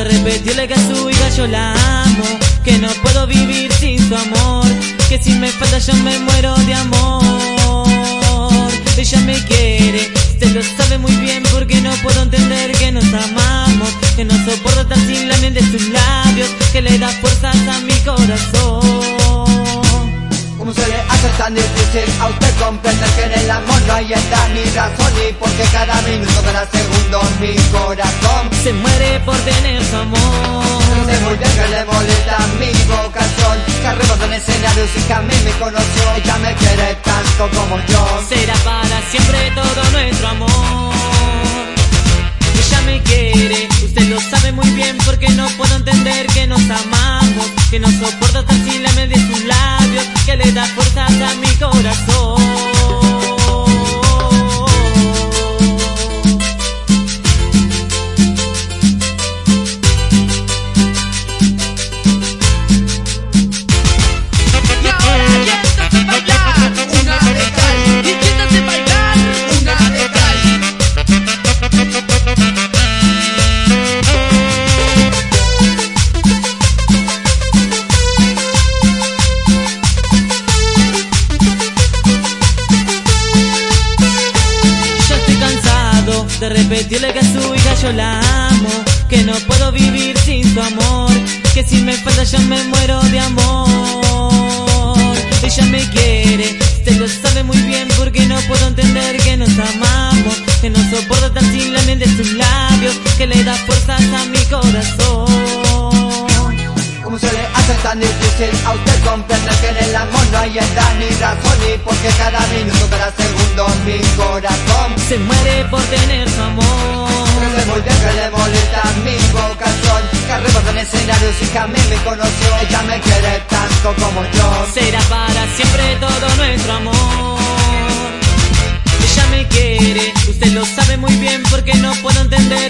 de repetirle que a su hija yo la amo, que no puedo vivir sin su amor, que si me falta yo me muero de amor. Ella me quiere, usted lo sabe muy bien, porque no puedo entender que nos amamos, que no soporto estar sin la miel de sus labios, que le da fuerzas a mi corazón. ¿Cómo se le hace tan difícil a usted comprender que en el amor no hay edad ni razón? Y porque cada minuto, cada segundo mi corazón se muere por tener su amor. No sé muy bien que le molesta mi vocación, que arrebata en escenarios y que a mí me conoció. Ella me quiere tanto como yo. Será para siempre todo nuestro amor. Ella me quiere, usted lo sabe muy bien, porque no puedo entender que nos amamos, que no soporto estar sin la miel de sus labios, que le da fuerzas a mi corazón. De repetirle que a su hija yo la amo, que no puedo vivir sin su amor, que si me falta yo me muero de amor. Ella me quiere, usted lo sabe muy bien, porque no puedo entender que nos amamos, que no soporto estar sin la miel de sus labios, que le da fuerzas a mi corazón. ¿Cómo se le hace tan difícil a usted comprender que en el amor no hay edad ni razón? Y porque cada minuto, cada segundo mi corazón se muere por tener su amor. No sé muy bien que le molesta mi vocación, que arrebata en escenarios y que a mí me conoció. Ella me quiere tanto como yo. Será para siempre todo nuestro amor. Ella me quiere, usted lo sabe muy bien, porque no puedo entender